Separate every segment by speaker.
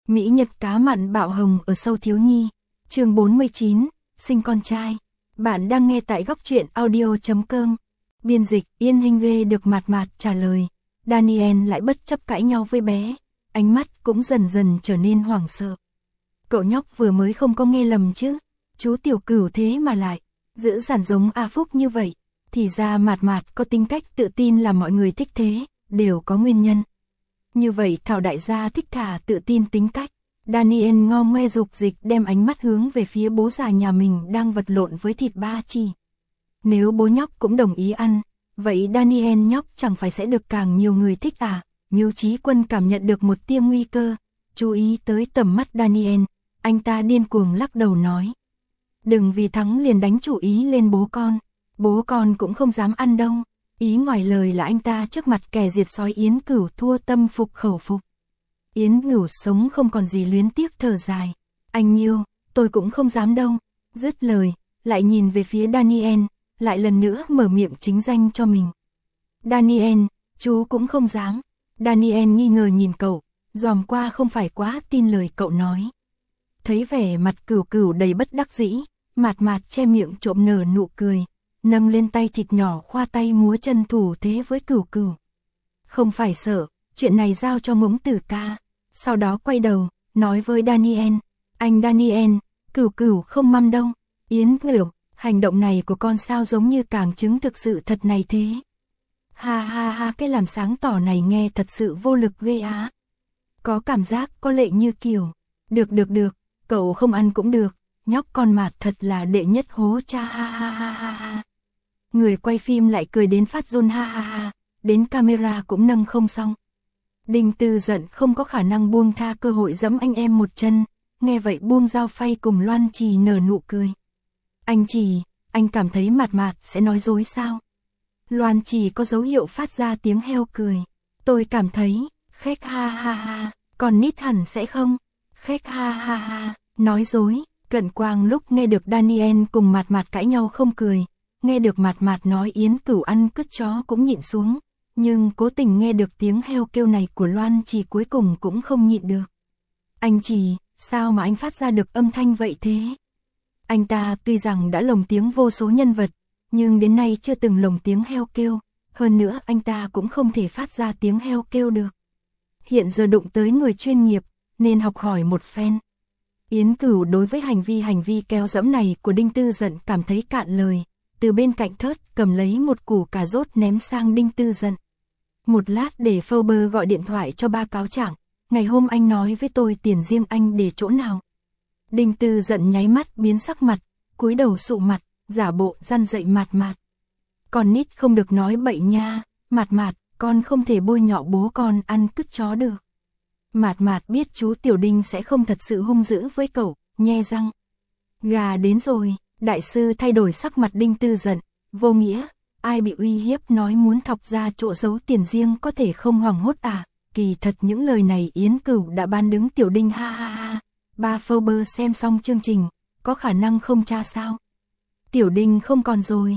Speaker 1: Mỹ Nhật cá mặn bạo hồng ở sâu thiếu nhi. Chương 49, sinh con trai. Bạn đang nghe tại góc truyện audio.com. Biên dịch Yên Hinh Ghê được mạt trả lời. Daniel lại bất chấp cãi nhau với bé. Ánh mắt cũng dần dần trở nên hoảng sợ. Cậu nhóc vừa mới không có nghe lầm chứ. Chú Tiểu Cửu thế mà lại giữ dằn giống A Phúc như vậy. Thì ra mạt có tính cách tự tin là mọi người thích thế, đều có nguyên nhân. Như vậy Thảo đại gia thích thả tự tin tính cách. Daniel ngo ngoe dục dịch đem ánh mắt hướng về phía bố già nhà mình đang vật lộn với thịt ba chỉ. Nếu bố nhóc cũng đồng ý ăn, vậy Daniel nhóc chẳng phải sẽ được càng nhiều người thích à? Mưu Chí Quân cảm nhận được một tia nguy cơ, chú ý tới tầm mắt Daniel, anh ta điên cuồng lắc đầu nói. Đừng vì thắng liền đánh chủ ý lên bố con cũng không dám ăn đâu. Ý ngoài lời là anh ta trước mặt kẻ diệt sói Yến Cửu thua tâm phục khẩu phục. Yến Cửu sống không còn gì luyến tiếc thở dài. Anh Nhiêu, tôi cũng không dám đâu. Dứt lời, lại nhìn về phía Daniel, lại lần nữa mở miệng chính danh cho mình. Daniel, chú cũng không dám. Daniel nghi ngờ nhìn cậu, dòm qua không phải quá tin lời cậu nói. Thấy vẻ mặt Cửu đầy bất đắc dĩ, mạt che miệng trộm nở nụ cười. Nâng lên tay thịt nhỏ khoa tay múa chân thủ thế với Cửu. Không phải sợ, chuyện này giao cho Ngỗng Tử ca. Sau đó quay đầu, nói với Daniel. Anh Daniel, Cửu không măm đâu. Yến Cửu, hành động này của con sao giống như càng chứng thực sự thật này thế. Ha, cái làm sáng tỏ này nghe thật sự vô lực ghê á. Có cảm giác có lệ như kiểu. Được, cậu không ăn cũng được. Nhóc con mạt thật là đệ nhất hố cha ha. Người quay phim lại cười đến phát run ha. Đến camera cũng nâng không xong. Đinh Tư giận không có khả năng buông tha cơ hội giẫm anh em một chân. Nghe vậy buông dao phay cùng Loan Trì nở nụ cười. Anh Trì, anh cảm thấy mạt sẽ nói dối sao? Loan Trì có dấu hiệu phát ra tiếng heo cười. Tôi cảm thấy, khếch ha. Còn nít hẳn sẽ không? Khếch ha. Nói dối. Cận Quang lúc nghe được Daniel cùng mạt cãi nhau không cười. Nghe được mạt nói Yến Cửu ăn cứt chó cũng nhịn xuống. Nhưng cố tình nghe được tiếng heo kêu này của Loan Trì cuối cùng cũng không nhịn được. Anh Trì, sao mà anh phát ra được âm thanh vậy thế? Anh ta tuy rằng đã lồng tiếng vô số nhân vật, nhưng đến nay chưa từng lồng tiếng heo kêu. Hơn nữa anh ta cũng không thể phát ra tiếng heo kêu được. Hiện giờ đụng tới người chuyên nghiệp, nên học hỏi một phen. Yến Cửu đối với hành vi kéo dẫm này của Đinh Tư giận cảm thấy cạn lời. Từ bên cạnh thớt cầm lấy một củ cà rốt ném sang Đinh Tư giận. Một lát để Fober gọi điện thoại cho ba cáo trạng. Ngày hôm anh nói với tôi tiền riêng anh để chỗ nào? Đinh Tư giận nháy mắt biến sắc mặt, cúi đầu sụ mặt, giả bộ răn dậy mạt. Con nít không được nói bậy nha, mạt, con không thể bôi nhọ bố con ăn cứt chó được. Mạt biết chú Tiểu Đinh sẽ không thật sự hung dữ với cậu, nhe răng. Gà đến rồi, đại sư thay đổi sắc mặt Đinh Tư giận, vô nghĩa, ai bị uy hiếp nói muốn thọc ra chỗ giấu tiền riêng có thể không hoảng hốt à, kỳ thật những lời này Yến Cửu đã ban đứng Tiểu Đinh ha. Ba Fober xem xong chương trình, có khả năng không tra sao? Tiểu Đinh không còn rồi,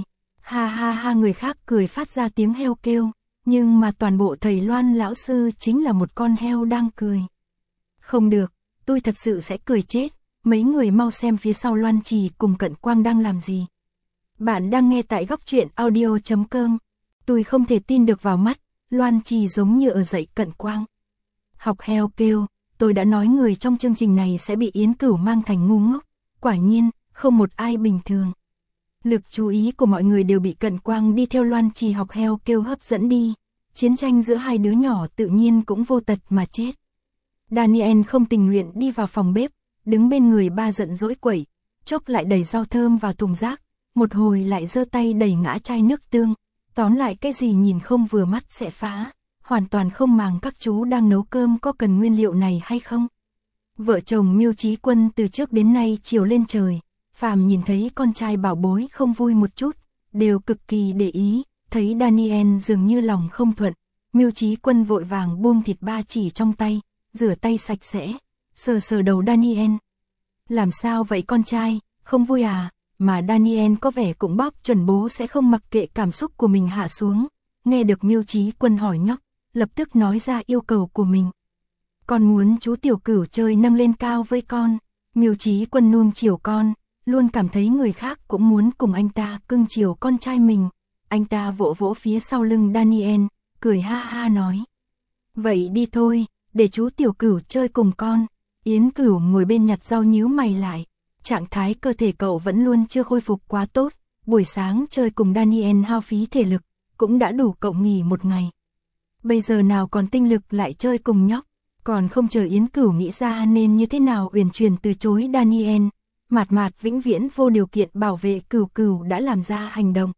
Speaker 1: ha người khác cười phát ra tiếng heo kêu. Nhưng mà toàn bộ thầy Loan lão sư chính là một con heo đang cười. Không được, tôi thật sự sẽ cười chết. Mấy người mau xem phía sau Loan Trì cùng Cận Quang đang làm gì. Bạn đang nghe tại góc truyện audio.com. Tôi không thể tin được vào mắt, Loan Trì giống như ở dạy Cận Quang. Học heo kêu, tôi đã nói người trong chương trình này sẽ bị Yến Cửu mang thành ngu ngốc. Quả nhiên, không một ai bình thường. Lực chú ý của mọi người đều bị Cận Quang đi theo Loan Trì học heo kêu hấp dẫn đi. Chiến tranh giữa hai đứa nhỏ tự nhiên cũng vô tật mà chết. Daniel không tình nguyện đi vào phòng bếp, đứng bên người ba giận dỗi quẩy, chốc lại đẩy rau thơm vào thùng rác, một hồi lại giơ tay đẩy ngã chai nước tương, tóm lại cái gì nhìn không vừa mắt sẽ phá, hoàn toàn không màng các chú đang nấu cơm có cần nguyên liệu này hay không. Vợ chồng Mưu Chí Quân từ trước đến nay chiều lên trời, phàm nhìn thấy con trai bảo bối không vui một chút, đều cực kỳ để ý. Thấy Daniel dường như lòng không thuận, Mưu Chí Quân vội vàng buông thịt ba chỉ trong tay, rửa tay sạch sẽ, sờ đầu Daniel. Làm sao vậy con trai, không vui à? Mà Daniel có vẻ cũng bóp chuẩn bố sẽ không mặc kệ cảm xúc của mình hạ xuống. Nghe được Mưu Chí Quân hỏi nhóc, lập tức nói ra yêu cầu của mình. Con muốn chú Tiểu Cửu chơi nâng lên cao với con. Miêu Chí Quân nuông chiều con, luôn cảm thấy người khác cũng muốn cùng anh ta cưng chiều con trai mình. Anh ta vỗ vỗ phía sau lưng Daniel, cười ha ha nói. Vậy đi thôi, để chú Tiểu Cửu chơi cùng con. Yến Cửu ngồi bên nhặt rau nhíu mày lại. Trạng thái cơ thể cậu vẫn luôn chưa khôi phục quá tốt. Buổi sáng chơi cùng Daniel hao phí thể lực, cũng đã đủ cậu nghỉ một ngày. Bây giờ nào còn tinh lực lại chơi cùng nhóc. Còn không chờ Yến Cửu nghĩ ra nên như thế nào uyển chuyển từ chối Daniel. Mạt Mạt vĩnh viễn vô điều kiện bảo vệ Cửu Cửu đã làm ra hành động.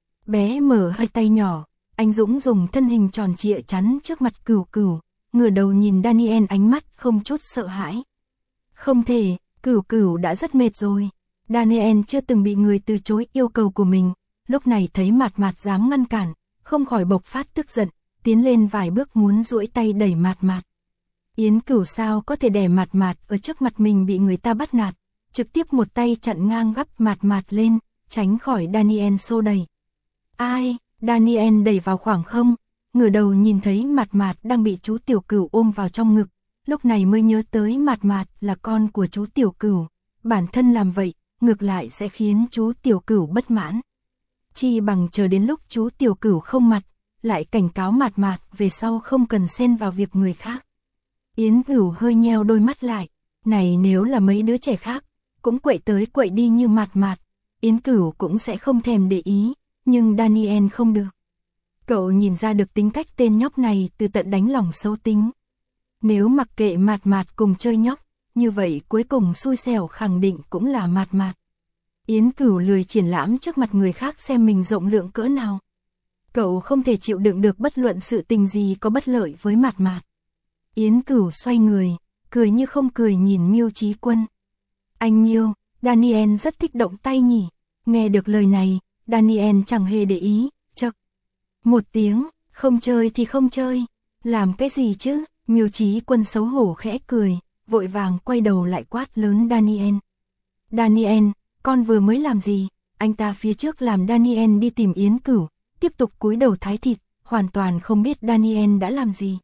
Speaker 1: Bé mở hai tay nhỏ, anh Dũng dùng thân hình tròn trịa chắn trước mặt Cửu Cửu, ngửa đầu nhìn Daniel ánh mắt không chút sợ hãi. Không thể, Cửu Cửu đã rất mệt rồi. Daniel chưa từng bị người từ chối yêu cầu của mình, lúc này thấy Mạt Mạt dám ngăn cản, không khỏi bộc phát tức giận, tiến lên vài bước muốn duỗi tay đẩy Mạt Mạt. Yến Cửu sao có thể để Mạt Mạt ở trước mặt mình bị người ta bắt nạt, trực tiếp một tay chặn ngang gắp Mạt Mạt lên, tránh khỏi Daniel xô đẩy. Ai? Daniel đẩy vào khoảng không, ngửa đầu nhìn thấy Mạt Mạt đang bị chú Tiểu Cửu ôm vào trong ngực, lúc này mới nhớ tới Mạt Mạt là con của chú Tiểu Cửu, bản thân làm vậy, ngược lại sẽ khiến chú Tiểu Cửu bất mãn. Chi bằng chờ đến lúc chú Tiểu Cửu không mặt, lại cảnh cáo Mạt Mạt về sau không cần xen vào việc người khác. Yến Cửu hơi nheo đôi mắt lại, này nếu là mấy đứa trẻ khác, cũng quậy tới quậy đi như Mạt Mạt, Yến Cửu cũng sẽ không thèm để ý, nhưng Daniel không được. Cậu nhìn ra được tính cách tên nhóc này từ tận đáy lòng xấu tính. Nếu mặc kệ Mạt Mạt cùng chơi nhóc, như vậy cuối cùng xui xẻo khẳng định cũng là Mạt Mạt. Yến Cửu lười triển lãm trước mặt người khác xem mình rộng lượng cỡ nào. Cậu không thể chịu đựng được bất luận sự tình gì có bất lợi với Mạt Mạt. Yến Cửu xoay người, cười như không cười nhìn Miêu Chí Quân. Anh Miêu, Daniel rất thích động tay nhỉ. Nghe được lời này, Daniel chẳng hề để ý, chậc. Một tiếng, không chơi thì không chơi. Làm cái gì chứ? Miêu Chí Quân xấu hổ khẽ cười, vội vàng quay đầu lại quát lớn Daniel. Daniel, con vừa mới làm gì? Anh ta phía trước làm Daniel đi tìm Yến Cửu, tiếp tục cúi đầu thái thịt, hoàn toàn không biết Daniel đã làm gì.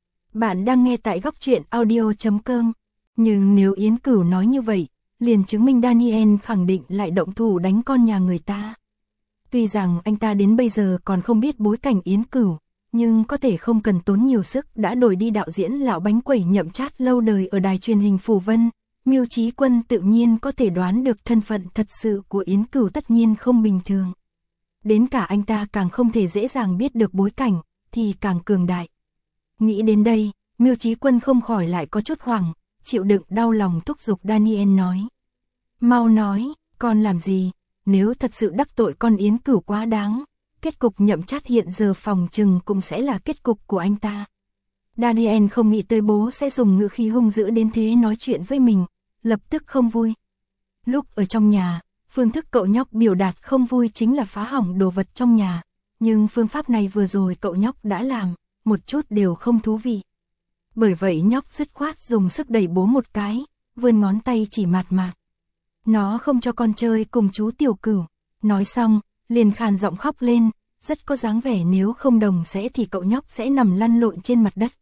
Speaker 1: Bạn đang nghe tại góc truyện audio.com. Nhưng nếu Yến Cửu nói như vậy, liền chứng minh Daniel khẳng định lại động thủ đánh con nhà người ta. Tuy rằng anh ta đến bây giờ còn không biết bối cảnh Yến Cửu, nhưng có thể không cần tốn nhiều sức đã đổi đi đạo diễn lão bánh quẩy nhậm chát lâu đời ở đài truyền hình Phủ Vân. Miêu Chí Quân tự nhiên có thể đoán được thân phận thật sự của Yến Cửu tất nhiên không bình thường. Đến cả anh ta càng không thể dễ dàng biết được bối cảnh, thì càng cường đại. Nghĩ đến đây, Miêu Chí Quân không khỏi lại có chút hoảng, chịu đựng đau lòng thúc giục Daniel nói. Mau nói, con làm gì, nếu thật sự đắc tội con Yến Cửu quá đáng, kết cục nhậm chát hiện giờ phòng chừng cũng sẽ là kết cục của anh ta. Daniel không nghĩ tới bố sẽ dùng ngữ khí hung dữ đến thế nói chuyện với mình, lập tức không vui. Lúc ở trong nhà, phương thức cậu nhóc biểu đạt không vui chính là phá hỏng đồ vật trong nhà, nhưng phương pháp này vừa rồi cậu nhóc đã làm, một chút đều không thú vị. Bởi vậy nhóc dứt khoát dùng sức đẩy bố một cái, vươn ngón tay chỉ Mạt Mạt. Nó không cho con chơi cùng chú Tiểu Cửu. Nói xong, liền khàn giọng khóc lên, rất có dáng vẻ nếu không đồng sẽ thì cậu nhóc sẽ nằm lăn lộn trên mặt đất.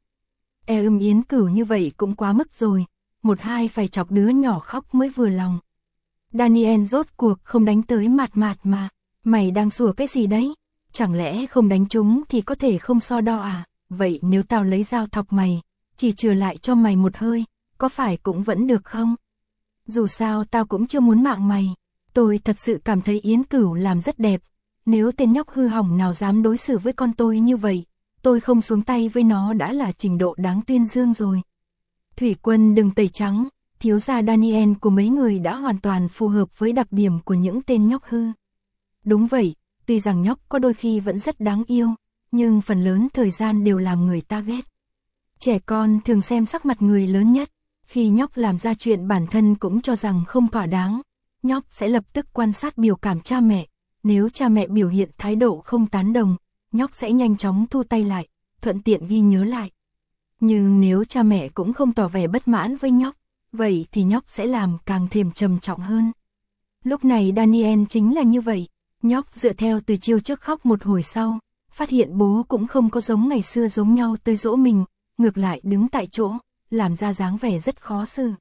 Speaker 1: Yến Cửu như vậy cũng quá mức rồi, một hai phải chọc đứa nhỏ khóc mới vừa lòng. Daniel rốt cuộc không đánh tới Mạt Mạt mà, mày đang sủa cái gì đấy? Chẳng lẽ không đánh chúng thì có thể không so đo à? Vậy nếu tao lấy dao thọc mày, chỉ trừ lại cho mày một hơi, có phải cũng vẫn được không? Dù sao tao cũng chưa muốn mạng mày. Tôi thật sự cảm thấy Yến Cửu làm rất đẹp. Nếu tên nhóc hư hỏng nào dám đối xử với con tôi như vậy, tôi không xuống tay với nó đã là trình độ đáng tuyên dương rồi. Thủy Quân đừng tẩy trắng, thiếu gia Daniel của mấy người đã hoàn toàn phù hợp với đặc điểm của những tên nhóc hư. Đúng vậy, tuy rằng nhóc có đôi khi vẫn rất đáng yêu, nhưng phần lớn thời gian đều làm người ta ghét. Trẻ con thường xem sắc mặt người lớn nhất, khi nhóc làm ra chuyện bản thân cũng cho rằng không thỏa đáng, nhóc sẽ lập tức quan sát biểu cảm cha mẹ, nếu cha mẹ biểu hiện thái độ không tán đồng, nhóc sẽ nhanh chóng thu tay lại, thuận tiện ghi nhớ lại. Nhưng nếu cha mẹ cũng không tỏ vẻ bất mãn với nhóc, vậy thì nhóc sẽ làm càng thêm trầm trọng hơn. Lúc này Daniel chính là như vậy, nhóc dựa theo từ chiêu trước khóc một hồi sau, phát hiện bố cũng không có giống ngày xưa giống nhau tới dỗ mình, ngược lại đứng tại chỗ, làm ra dáng vẻ rất khó xử.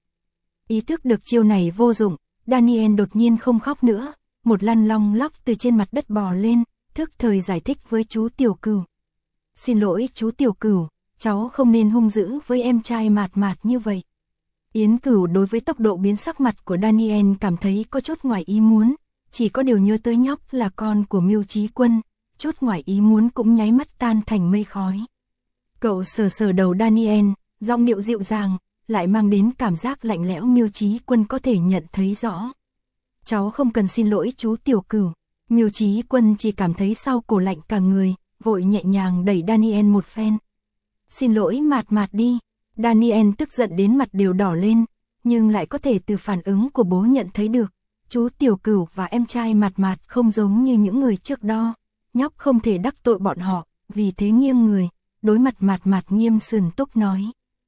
Speaker 1: Ý thức được chiêu này vô dụng, Daniel đột nhiên không khóc nữa, một lăn long lóc từ trên mặt đất bò lên, thức thời giải thích với chú Tiểu Cửu. Xin lỗi chú Tiểu Cửu, cháu không nên hung dữ với em trai Mạt Mạt như vậy. Yến Cửu đối với tốc độ biến sắc mặt của Daniel cảm thấy có chút ngoài ý muốn, chỉ có điều nhớ tới nhóc là con của Mưu Chí Quân, chút ngoài ý muốn cũng nháy mắt tan thành mây khói. Cậu sờ sờ đầu Daniel, giọng điệu dịu dàng, lại mang đến cảm giác lạnh lẽo Mưu Chí Quân có thể nhận thấy rõ. Cháu không cần xin lỗi chú Tiểu Cửu. Mưu Chí Quân chỉ cảm thấy sau cổ lạnh cả người, vội nhẹ nhàng đẩy Daniel một phen. Xin lỗi Mạt Mạt đi. Daniel tức giận đến mặt đều đỏ lên, nhưng lại có thể từ phản ứng của bố nhận thấy được, chú Tiểu Cửu và em trai Mạt Mạt không giống như những người trước đó, nhóc không thể đắc tội bọn họ, vì thế nghiêng người, đối mặt Mạt Mạt nghiêm sườn túc nói.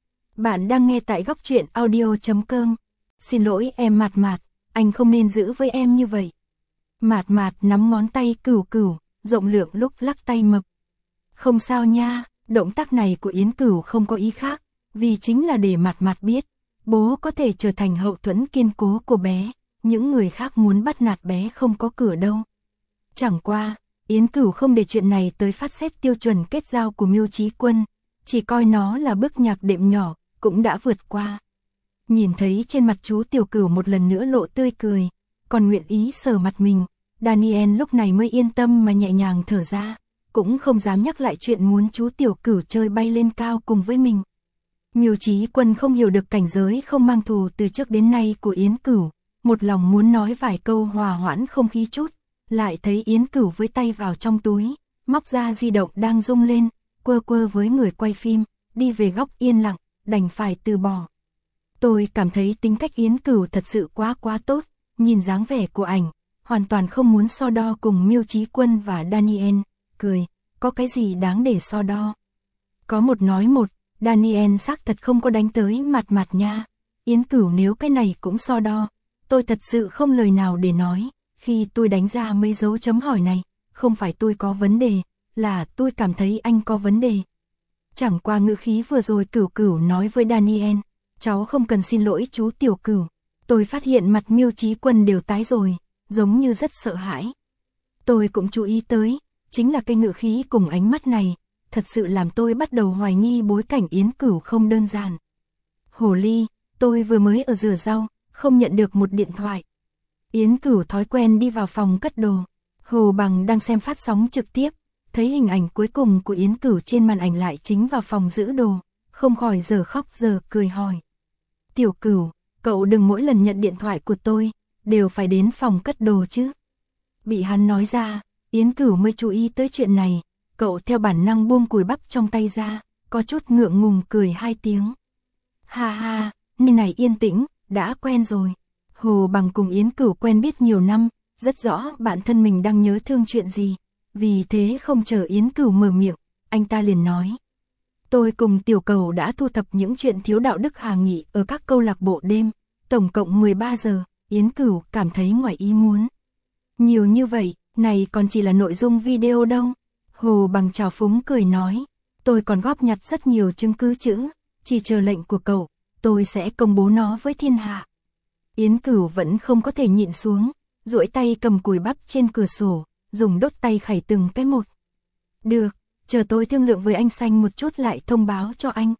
Speaker 1: Bạn đang nghe tại góc truyện audio.com. Xin lỗi em Mạt Mạt, anh không nên giữ với em như vậy. Mạt Mạt nắm ngón tay Cửu Cửu, rộng lượng lúc lắc tay mập. Không sao nha, động tác này của Yến Cửu không có ý khác, vì chính là để Mạt Mạt biết, bố có thể trở thành hậu thuẫn kiên cố của bé, những người khác muốn bắt nạt bé không có cửa đâu. Chẳng qua, Yến Cửu không để chuyện này tới phát xét tiêu chuẩn kết giao của Mưu Chí Quân, chỉ coi nó là bước nhạc đệm nhỏ, cũng đã vượt qua. Nhìn thấy trên mặt chú Tiểu Cửu một lần nữa lộ tươi cười, còn nguyện ý sờ mặt mình, Daniel lúc này mới yên tâm mà nhẹ nhàng thở ra, cũng không dám nhắc lại chuyện muốn chú Tiểu Cửu chơi bay lên cao cùng với mình. Mưu Chí Quân không hiểu được cảnh giới không mang thù từ trước đến nay của Yến Cửu, một lòng muốn nói vài câu hòa hoãn không khí chút, lại thấy Yến Cửu với tay vào trong túi, móc ra di động đang rung lên, quơ quơ với người quay phim, đi về góc yên lặng, đành phải từ bỏ. Tôi cảm thấy tính cách Yến Cửu thật sự quá tốt, nhìn dáng vẻ của ảnh, hoàn toàn không muốn so đo cùng Mưu Chí Quân và Daniel, cười, có cái gì đáng để so đo. Có một nói một, Daniel xác thật không có đánh tới Mạt Mạt nha, Yến Cửu nếu cái này cũng so đo, tôi thật sự không lời nào để nói, khi tôi đánh ra mấy dấu chấm hỏi này, không phải tôi có vấn đề, là tôi cảm thấy anh có vấn đề. Chẳng qua ngữ khí vừa rồi Cửu Cửu nói với Daniel, cháu không cần xin lỗi chú Tiểu Cửu, tôi phát hiện mặt Mưu Chí Quân đều tái rồi, giống như rất sợ hãi. Tôi cũng chú ý tới, chính là cái ngữ khí cùng ánh mắt này, thật sự làm tôi bắt đầu hoài nghi bối cảnh Yến Cửu không đơn giản. Hồ ly, tôi vừa mới ở rửa rau, không nhận được một điện thoại. Yến Cửu thói quen đi vào phòng cất đồ. Hồ Bằng đang xem phát sóng trực tiếp, thấy hình ảnh cuối cùng của Yến Cửu trên màn ảnh lại chính vào phòng giữ đồ, không khỏi giờ khóc giờ cười hỏi. Tiểu Cửu, cậu đừng mỗi lần nhận điện thoại của tôi, đều phải đến phòng cất đồ chứ. Bị hắn nói ra, Yến Cửu mới chú ý tới chuyện này, cậu theo bản năng buông cùi bắp trong tay ra, có chút ngượng ngùng cười hai tiếng. Ha ha, nơi này yên tĩnh, đã quen rồi. Hồ Bằng cùng Yến Cửu quen biết nhiều năm, rất rõ bản thân mình đang nhớ thương chuyện gì, vì thế không chờ Yến Cửu mở miệng, anh ta liền nói. Tôi cùng Tiểu Cẩu đã thu thập những chuyện thiếu đạo đức Hà Nghị ở các câu lạc bộ đêm, tổng cộng 13 giờ, Yến Cửu cảm thấy ngoài ý muốn. Nhiều như vậy, này còn chỉ là nội dung video đâu. Hồ Bằng trào phúng cười nói, tôi còn góp nhặt rất nhiều chứng cứ chữ, chỉ chờ lệnh của cậu, tôi sẽ công bố nó với thiên hạ. Yến Cửu vẫn không có thể nhịn xuống, duỗi tay cầm cùi bắp trên cửa sổ, dùng đốt tay khảy từng cái một. Được, chờ tôi thương lượng với anh Xanh một chút lại thông báo cho anh.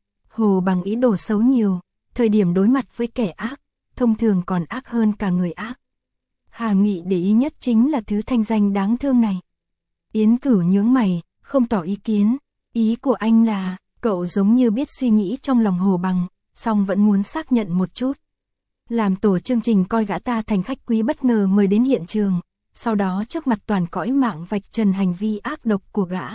Speaker 1: Hồ Bằng ý đồ xấu nhiều, thời điểm đối mặt với kẻ ác, thông thường còn ác hơn cả người ác. Hà Nghị để ý nhất chính là thứ thanh danh đáng thương này. Yến Cửu nhướng mày, không tỏ ý kiến, ý của anh là, cậu giống như biết suy nghĩ trong lòng Hồ Bằng, song vẫn muốn xác nhận một chút. Làm tổ chương trình coi gã ta thành khách quý bất ngờ mời đến hiện trường, sau đó trước mặt toàn cõi mạng vạch trần hành vi ác độc của gã.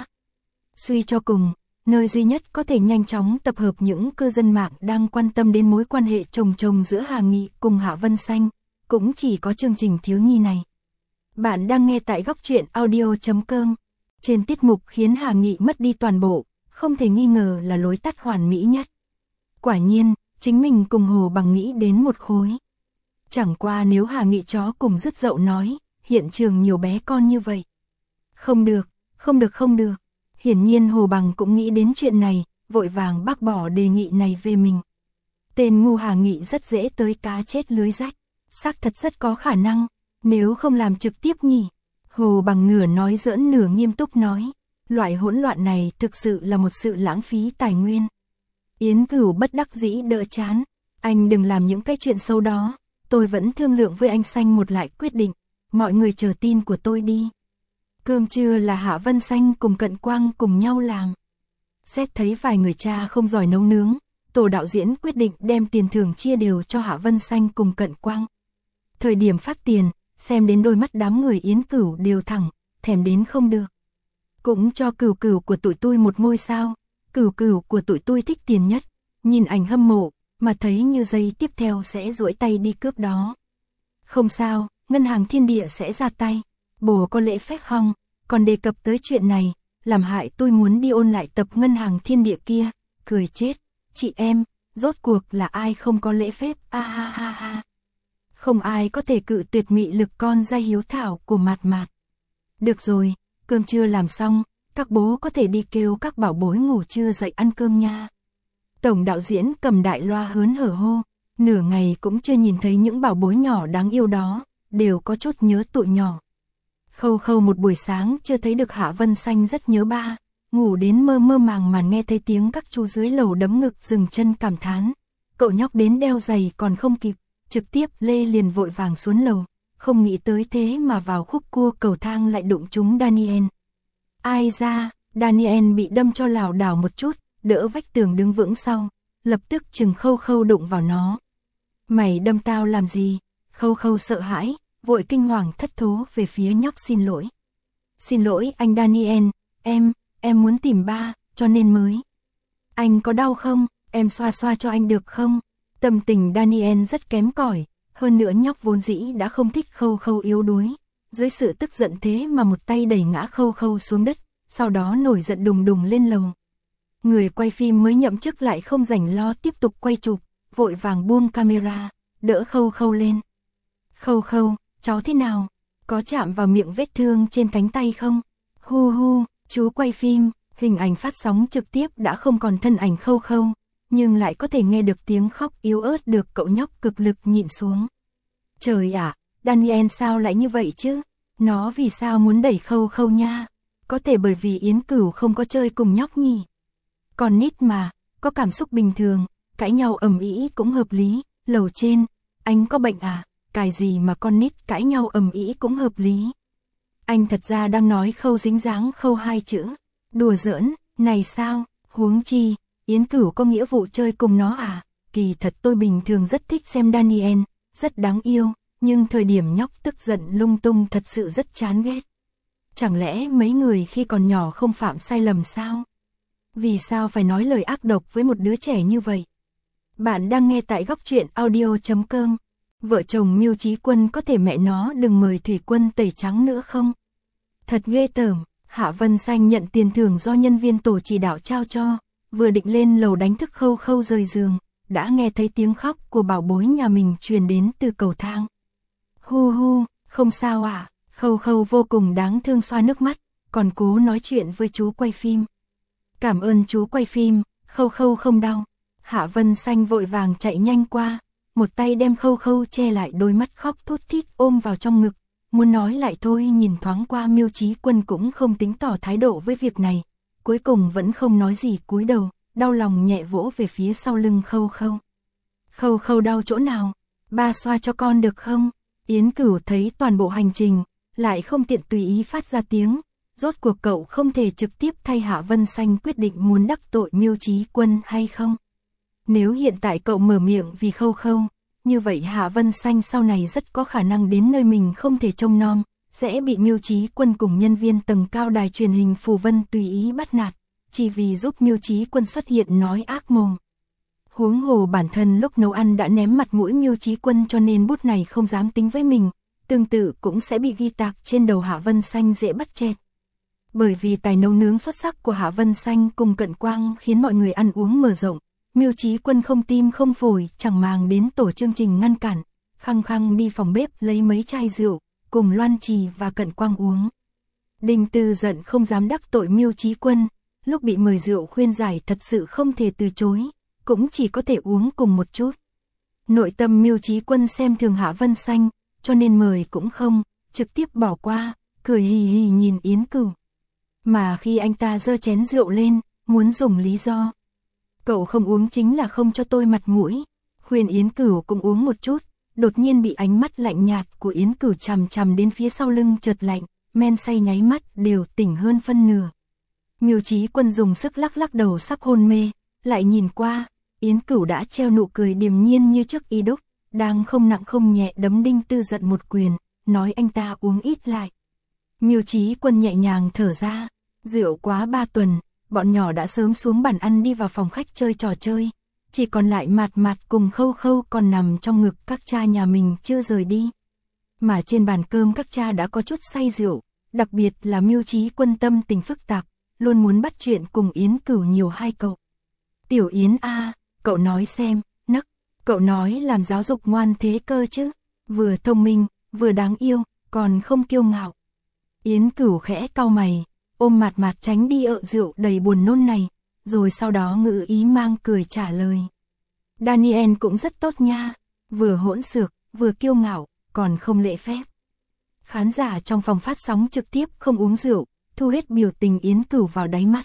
Speaker 1: Suy cho cùng, nơi duy nhất có thể nhanh chóng tập hợp những cư dân mạng đang quan tâm đến mối quan hệ chồng chồng giữa Hà Nghị cùng Hạ Vân Xanh, cũng chỉ có chương trình thiếu nhi này. Bạn đang nghe tại góc truyện audio.com. Trên tiết mục khiến Hà Nghị mất đi toàn bộ, không thể nghi ngờ là lối tắt hoàn mỹ nhất. Quả nhiên, chính mình cùng Hồ Bằng nghĩ đến một khối. Chẳng qua nếu Hà Nghị chó cùng dứt dậu nói, hiện trường nhiều bé con như vậy. Không được. Hiển nhiên Hồ Bằng cũng nghĩ đến chuyện này, vội vàng bác bỏ đề nghị này về mình. Tên ngu Hà Nghị rất dễ tới cá chết lưới rách, xác thật rất có khả năng, nếu không làm trực tiếp nhỉ. Hồ Bằng nửa nói giỡn nửa nghiêm túc nói, loại hỗn loạn này thực sự là một sự lãng phí tài nguyên. Yến Cửu bất đắc dĩ đỡ chán, anh đừng làm những cái chuyện xấu đó, tôi vẫn thương lượng với anh Xanh một lại quyết định, mọi người chờ tin của tôi đi. Cơm trưa là Hạ Vân Xanh cùng Cận Quang cùng nhau làm. Xét thấy vài người cha không giỏi nấu nướng, tổ đạo diễn quyết định đem tiền thưởng chia đều cho Hạ Vân Xanh cùng Cận Quang. Thời điểm phát tiền, xem đến đôi mắt đám người Yến Cửu đều thẳng, thèm đến không được. Cũng cho Cửu Cửu của tụi tôi một ngôi sao, Cửu Cửu của tụi tôi thích tiền nhất, nhìn ảnh hâm mộ, mà thấy như giây tiếp theo sẽ duỗi tay đi cướp đó. Không sao, ngân hàng Thiên Địa sẽ ra tay, bồ có lễ phép không, còn đề cập tới chuyện này, làm hại tôi muốn đi ôn lại tập ngân hàng Thiên Địa kia, cười chết, chị em, rốt cuộc là ai không có lễ phép, a ha ha ha. Không ai có thể cự tuyệt mị lực con gia hiếu thảo của Mạt Mạt. Được rồi, cơm trưa làm xong, các bố có thể đi kêu các bảo bối ngủ trưa dậy ăn cơm nha. Tổng đạo diễn cầm đại loa hớn hở hô, nửa ngày cũng chưa nhìn thấy những bảo bối nhỏ đáng yêu đó, đều có chút nhớ tụi nhỏ. Khâu Khâu một buổi sáng chưa thấy được Hạ Vân Xanh rất nhớ ba, ngủ đến mơ mơ màng màng nghe thấy tiếng các chú dưới lầu đấm ngực dừng chân cảm thán. Cậu nhóc đến đeo giày còn không kịp, trực tiếp lê liền vội vàng xuống lầu, không nghĩ tới thế mà vào khúc cua cầu thang lại đụng trúng Daniel. Ai ra, Daniel bị đâm cho lảo đảo một chút, đỡ vách tường đứng vững sau, lập tức chừng Khâu Khâu đụng vào nó. Mày đâm tao làm gì? Khâu Khâu sợ hãi, vội kinh hoàng thất thố về phía nhóc xin lỗi. Xin lỗi anh Daniel, em muốn tìm ba, cho nên mới. Anh có đau không? Em xoa xoa cho anh được không? Tâm tình Daniel rất kém cỏi, hơn nữa nhóc vốn dĩ đã không thích Khâu Khâu yếu đuối. Dưới sự tức giận thế mà một tay đẩy ngã Khâu Khâu xuống đất, sau đó nổi giận đùng đùng lên lầu. Người quay phim mới nhậm chức lại không rảnh lo tiếp tục quay chụp, vội vàng buông camera, đỡ Khâu Khâu lên. Khâu Khâu, cháu thế nào? Có chạm vào miệng vết thương trên cánh tay không? Hu hu, chú quay phim, hình ảnh phát sóng trực tiếp đã không còn thân ảnh Khâu Khâu, nhưng lại có thể nghe được tiếng khóc yếu ớt được cậu nhóc cực lực nhịn xuống. Trời ạ, Daniel sao lại như vậy chứ? Nó vì sao muốn đẩy Khâu Khâu nha? Có thể bởi vì Yến Cửu không có chơi cùng nhóc nhỉ? Còn nít mà, có cảm xúc bình thường, cãi nhau ầm ĩ cũng hợp lý. Lầu trên, anh có bệnh à? Cái gì mà con nít cãi nhau ầm ĩ cũng hợp lý. Anh thật ra đang nói Khâu dính dáng Khâu hai chữ. Đùa giỡn, này sao? Huống chi, Yến Cửu có nghĩa vụ chơi cùng nó à? Kỳ thật tôi bình thường rất thích xem Daniel, rất đáng yêu, nhưng thời điểm nhóc tức giận lung tung thật sự rất chán ghét. Chẳng lẽ mấy người khi còn nhỏ không phạm sai lầm sao? Vì sao phải nói lời ác độc với một đứa trẻ như vậy? Bạn đang nghe tại góc truyện audio.com. Vợ chồng Miêu Chí Quân có thể mẹ nó đừng mời Thủy Quân tẩy trắng nữa không? Thật ghê tởm. Hạ Vân Xanh nhận tiền thưởng do nhân viên tổ chỉ đạo trao cho, vừa định lên lầu đánh thức Khâu Khâu rời giường, đã nghe thấy tiếng khóc của bảo bối nhà mình truyền đến từ cầu thang. Hu hu, không sao à? Khâu Khâu vô cùng đáng thương xoa nước mắt, còn cố nói chuyện với chú quay phim. Cảm ơn chú quay phim, Khâu Khâu không đau. Hạ Vân Xanh vội vàng chạy nhanh qua, một tay đem Khâu Khâu che lại đôi mắt khóc thút thít ôm vào trong ngực, muốn nói lại thôi nhìn thoáng qua Miêu Chí Quân cũng không tính tỏ thái độ với việc này, cuối cùng vẫn không nói gì cúi đầu, đau lòng nhẹ vỗ về phía sau lưng Khâu Khâu. Khâu Khâu đau chỗ nào? Ba xoa cho con được không? Yến Cửu thấy toàn bộ hành trình, lại không tiện tùy ý phát ra tiếng, rốt cuộc cậu không thể trực tiếp thay Hạ Vân Xanh quyết định muốn đắc tội Miêu Chí Quân hay không. Nếu hiện tại cậu mở miệng vì Khâu Khâu, như vậy Hạ Vân Xanh sau này rất có khả năng đến nơi mình không thể trông nom, sẽ bị Miêu Chí Quân cùng nhân viên tầng cao đài truyền hình Phù Vân tùy ý bắt nạt, chỉ vì giúp Miêu Chí Quân xuất hiện nói ác mồm. Huống hồ bản thân lúc nấu ăn đã ném mặt mũi Miêu Chí Quân cho nên bút này không dám tính với mình, tương tự cũng sẽ bị ghi tạc trên đầu Hạ Vân Xanh dễ bắt chẹt. Bởi vì tài nấu nướng xuất sắc của Hạ Vân Xanh cùng Cận Quang khiến mọi người ăn uống mở rộng, Miêu Chí Quân không tim không phổi chẳng màng đến tổ chương trình ngăn cản, khăng khăng đi phòng bếp lấy mấy chai rượu, cùng Loan Trì và Cận Quang uống. Đinh Tư giận không dám đắc tội Miêu Chí Quân, lúc bị mời rượu khuyên giải thật sự không thể từ chối, cũng chỉ có thể uống cùng một chút. Nội tâm Miêu Chí Quân xem thường Hạ Vân Xanh, cho nên mời cũng không, trực tiếp bỏ qua, cười hì hì nhìn Yến Cửu. Mà khi anh ta giơ chén rượu lên, muốn dùng lý do. Cậu không uống chính là không cho tôi mặt mũi, khuyên Yến Cửu cũng uống một chút, đột nhiên bị ánh mắt lạnh nhạt của Yến Cửu chằm chằm đến phía sau lưng chợt lạnh, men say nháy mắt đều tỉnh hơn phân nửa. Miêu Chí Quân dùng sức lắc lắc đầu sắp hôn mê, lại nhìn qua, Yến Cửu đã treo nụ cười điềm nhiên như trước y đúc, đang không nặng không nhẹ đấm Đinh Tư Giận một quyền, nói anh ta uống ít lại. Miêu Chí Quân nhẹ nhàng thở ra, rượu quá 3 tuần, bọn nhỏ đã sớm xuống bàn ăn đi vào phòng khách chơi trò chơi, chỉ còn lại Mạt Mạt cùng Khâu Khâu còn nằm trong ngực các cha nhà mình chưa rời đi. Mà trên bàn cơm các cha đã có chút say rượu, đặc biệt là Miêu Chí Quân tâm tình phức tạp, luôn muốn bắt chuyện cùng Yến Cửu nhiều hai câu. Tiểu Yến a, cậu nói xem, nấc, cậu nói làm giáo dục ngoan thế cơ chứ, vừa thông minh, vừa đáng yêu, còn không kiêu ngạo. Yến Cửu khẽ cau mày, ôm Mạt Mạt tránh đi ợ rượu đầy buồn nôn này, rồi sau đó ngữ ý mang cười trả lời. Daniel cũng rất tốt nha, vừa hỗn xược, vừa kiêu ngạo, còn không lễ phép. Khán giả trong phòng phát sóng trực tiếp không uống rượu, thu hết biểu tình Yến Cửu vào đáy mắt.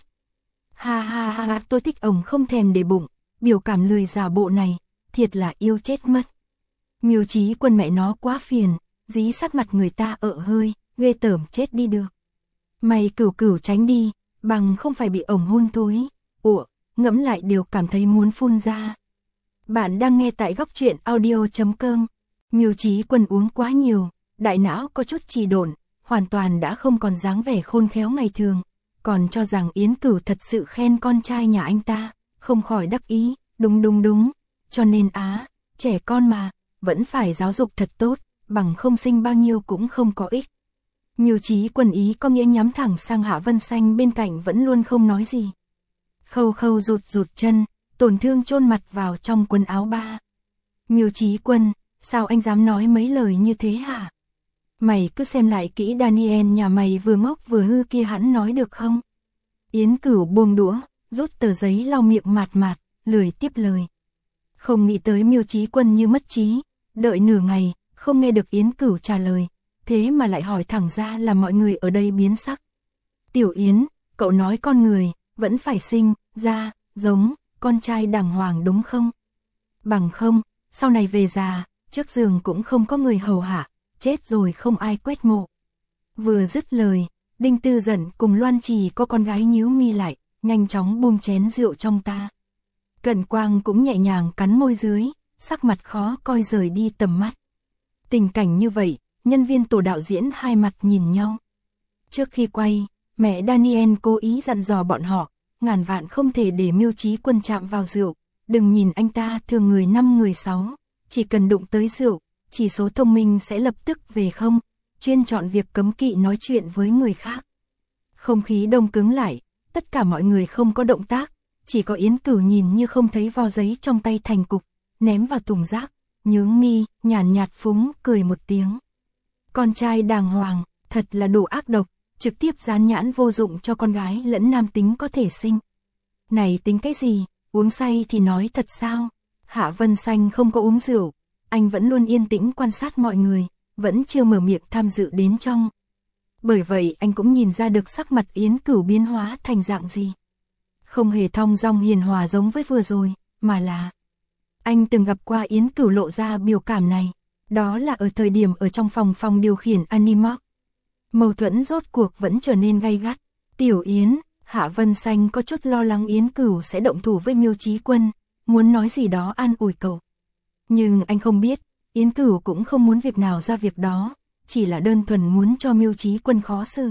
Speaker 1: Ha ha ha, tôi thích ông không thèm để bụng, biểu cảm lười giả bộ này, thiệt là yêu chết mất. Miêu Chí Quân mẹ nó quá phiền, dí sát mặt người ta ợ hơi, ghê tởm chết đi được. Mày Cửu Cửu tránh đi, bằng không phải bị ổng hôn túi. Ủa, ngẫm lại đều cảm thấy muốn phun ra. Bạn đang nghe tại góc truyện audio.com. Miêu Chí Quân uống quá nhiều, đại não có chút trì độn, hoàn toàn đã không còn dáng vẻ khôn khéo ngày thường, còn cho rằng Yến Cửu thật sự khen con trai nhà anh ta, không khỏi đắc ý, đúng, cho nên trẻ con mà, vẫn phải giáo dục thật tốt, bằng không sinh bao nhiêu cũng không có ích. Miêu Chí Quân ý có nghĩa nhắm thẳng sang Hạ Vân Xanh bên cạnh vẫn luôn không nói gì. Khâu Khâu rụt chân, tổn thương chôn mặt vào trong quần áo ba. Miêu Chí Quân, sao anh dám nói mấy lời như thế hả? Mày cứ xem lại kỹ Daniel nhà mày vừa ngốc vừa hư kia hắn nói được không? Yến Cửu buông đũa, rút tờ giấy lau miệng Mạt Mạt, lười tiếp lời. Không nghĩ tới Miêu Chí Quân như mất trí, đợi nửa ngày, không nghe được Yến Cửu trả lời, thế mà lại hỏi thẳng ra là mọi người ở đây biến sắc. Tiểu Yến, cậu nói con người, vẫn phải sinh ra, giống, con trai đàng hoàng đúng không? Bằng không, sau này về già, trước giường cũng không có người hầu hạ, chết rồi không ai quét mộ. Vừa dứt lời, Đinh Tư Giận cùng Loan Trì có con gái nhíu mi lại, nhanh chóng buông chén rượu trong ta. Cận Quang cũng nhẹ nhàng cắn môi dưới, sắc mặt khó coi rời đi tầm mắt. Tình cảnh như vậy, nhân viên tổ đạo diễn hai mặt nhìn nhau. Trước khi quay, mẹ Daniel cố ý dặn dò bọn họ, ngàn vạn không thể để Miêu Chí Quân chạm vào rượu, đừng nhìn anh ta thường người 5 người 6, chỉ cần đụng tới rượu, chỉ số thông minh sẽ lập tức về không, chuyên chọn việc cấm kỵ nói chuyện với người khác. Không khí đông cứng lại, tất cả mọi người không có động tác, chỉ có Yến Cửu nhìn như không thấy vo giấy trong tay thành cục, ném vào thùng rác, nhướng mi, nhàn nhạt phúng, cười một tiếng. Con trai đàng hoàng, thật là đủ ác độc, trực tiếp dán nhãn vô dụng cho con gái lẫn nam tính có thể sinh. Này tính cái gì, uống say thì nói thật sao? Hạ Vân Xanh không có uống rượu, anh vẫn luôn yên tĩnh quan sát mọi người, vẫn chưa mở miệng tham dự đến trong. Bởi vậy anh cũng nhìn ra được sắc mặt Yến Cửu biến hóa thành dạng gì. Không hề thong dong hiền hòa giống với vừa rồi, mà là anh từng gặp qua Yến Cửu lộ ra biểu cảm này, đó là ở thời điểm ở trong phòng điều khiển Animox. Mâu thuẫn rốt cuộc vẫn trở nên gay gắt. Tiểu Yến, Hạ Vân Xanh có chút lo lắng Yến Cửu sẽ động thủ với Miêu Chí Quân, muốn nói gì đó an ủi cậu. Nhưng anh không biết, Yến Cửu cũng không muốn việc nào ra việc đó, chỉ là đơn thuần muốn cho Miêu Chí Quân khó xử.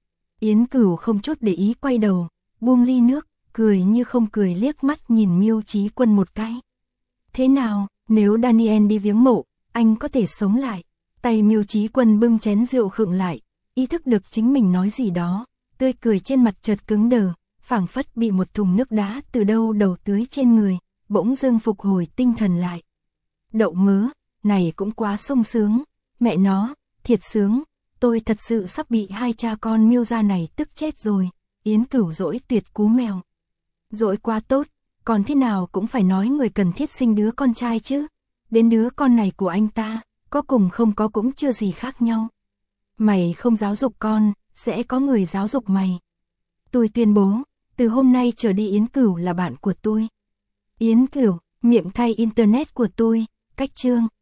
Speaker 1: Yến Cửu không chút để ý quay đầu, buông ly nước, cười như không cười liếc mắt nhìn Miêu Chí Quân một cái. Thế nào, nếu Daniel đi viếng mộ, anh có thể sống lại. Tay Miêu Chí Quân bưng chén rượu khựng lại, ý thức được chính mình nói gì đó, tươi cười trên mặt chợt cứng đờ, phảng phất bị một thùng nước đá từ đâu đầu tưới trên người, bỗng dưng phục hồi tinh thần lại. Đậu mớ, này cũng quá sung sướng, mẹ nó, thiệt sướng, tôi thật sự sắp bị hai cha con Miêu gia này tức chết rồi, Yến Cửu dỗi tuyệt cú mèo. Dỗi quá tốt, còn thế nào cũng phải nói người cần thiết sinh đứa con trai chứ. Đến đứa con này của anh ta, có cùng không có cũng chưa gì khác nhau. Mày không giáo dục con, sẽ có người giáo dục mày. Tôi tuyên bố, từ hôm nay trở đi Yến Cửu là bạn của tôi. Yến Cửu, miệng thay internet của tôi, cách chương.